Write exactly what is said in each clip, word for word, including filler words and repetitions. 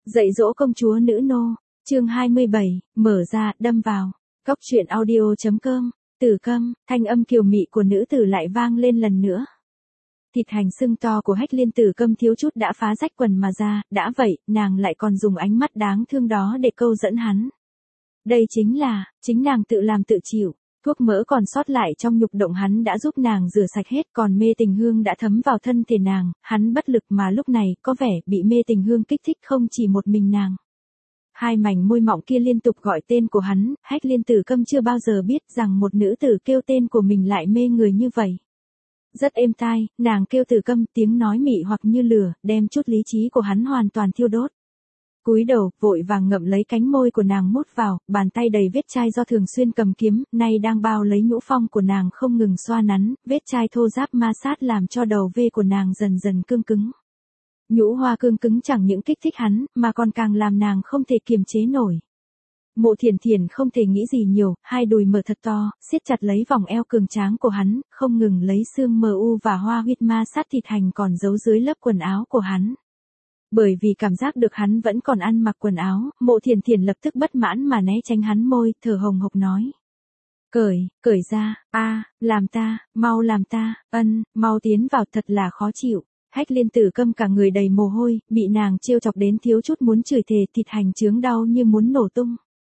Dạy dỗ công chúa nữ nô, chương hai mươi bảy, mở ra, đâm vào. Cóc truyện audio.com, Tử Câm, thanh âm kiều mị của nữ tử lại vang lên lần nữa. Thịt hành sưng to của Hách Liên Tử Câm thiếu chút đã phá rách quần mà ra, đã vậy, nàng lại còn dùng ánh mắt đáng thương đó để câu dẫn hắn. Đây chính là, chính nàng tự làm tự chịu. Thuốc mỡ còn sót lại trong nhục động hắn đã giúp nàng rửa sạch hết, còn mê tình hương đã thấm vào thân thể nàng, hắn bất lực mà lúc này có vẻ bị mê tình hương kích thích không chỉ một mình nàng. Hai mảnh môi mọng kia liên tục gọi tên của hắn, Hách Liên Tử Câm chưa bao giờ biết rằng một nữ tử kêu tên của mình lại mê người như vậy. Rất êm tai, nàng kêu Tử Câm, tiếng nói mị hoặc như lửa, đem chút lý trí của hắn hoàn toàn thiêu đốt. Cúi đầu, vội vàng ngậm lấy cánh môi của nàng mút vào, bàn tay đầy vết chai do thường xuyên cầm kiếm, nay đang bao lấy nhũ phong của nàng không ngừng xoa nắn, vết chai thô ráp ma sát làm cho đầu vê của nàng dần dần cương cứng. Nhũ hoa cương cứng chẳng những kích thích hắn, mà còn càng làm nàng không thể kiềm chế nổi. Mộ Thiển Thiển không thể nghĩ gì nhiều, hai đùi mở thật to, siết chặt lấy vòng eo cường tráng của hắn, không ngừng lấy xương mờ u và hoa huyết ma sát thịt hành còn giấu dưới lớp quần áo của hắn. Bởi vì cảm giác được hắn vẫn còn ăn mặc quần áo, Mộ Thiển Thiển lập tức bất mãn mà né tránh hắn môi, thở hồng hộc nói. Cởi, cởi ra, a, làm ta, mau làm ta, ân, mau tiến vào, thật là khó chịu. Hách Liên Tử Câm cả người đầy mồ hôi, bị nàng trêu chọc đến thiếu chút muốn chửi thề, thịt hành chướng đau như muốn nổ tung.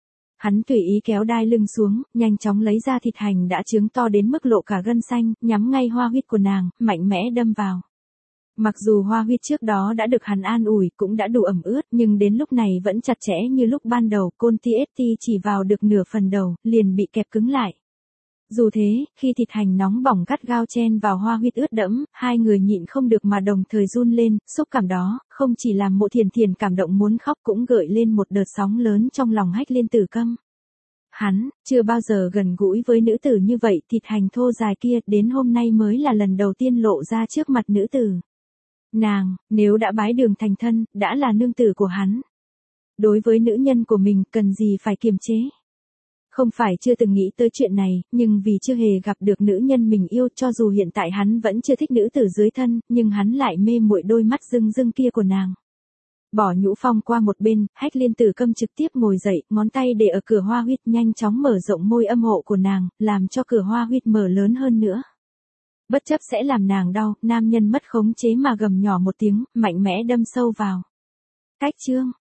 Hắn tùy ý kéo đai lưng xuống, nhanh chóng lấy ra thịt hành đã chướng to đến mức lộ cả gân xanh, nhắm ngay hoa huyết của nàng, mạnh mẽ đâm vào. Mặc dù hoa huyết trước đó đã được hắn an ủi, cũng đã đủ ẩm ướt, nhưng đến lúc này vẫn chặt chẽ như lúc ban đầu, côn ti ét ti chỉ vào được nửa phần đầu, liền bị kẹp cứng lại. Dù thế, khi thịt hành nóng bỏng gắt gao chen vào hoa huyết ướt đẫm, hai người nhịn không được mà đồng thời run lên, xúc cảm đó, không chỉ làm Mộ Thiển Thiển cảm động muốn khóc cũng gợi lên một đợt sóng lớn trong lòng Hách Liên Tử Câm. Hắn, chưa bao giờ gần gũi với nữ tử như vậy, thịt hành thô dài kia, đến hôm nay mới là lần đầu tiên lộ ra trước mặt nữ tử. Nàng, nếu đã bái đường thành thân, đã là nương tử của hắn. Đối với nữ nhân của mình, cần gì phải kiềm chế. Không phải chưa từng nghĩ tới chuyện này, nhưng vì chưa hề gặp được nữ nhân mình yêu, cho dù hiện tại hắn vẫn chưa thích nữ tử dưới thân, nhưng hắn lại mê muội đôi mắt rưng rưng kia của nàng. Bỏ nhũ phong qua một bên, Hách Liên Tử Câm trực tiếp ngồi dậy, ngón tay để ở cửa hoa huyết nhanh chóng mở rộng môi âm hộ của nàng, làm cho cửa hoa huyết mở lớn hơn nữa. Bất chấp sẽ làm nàng đau, nam nhân mất khống chế mà gầm nhỏ một tiếng, mạnh mẽ đâm sâu vào. Cách chương,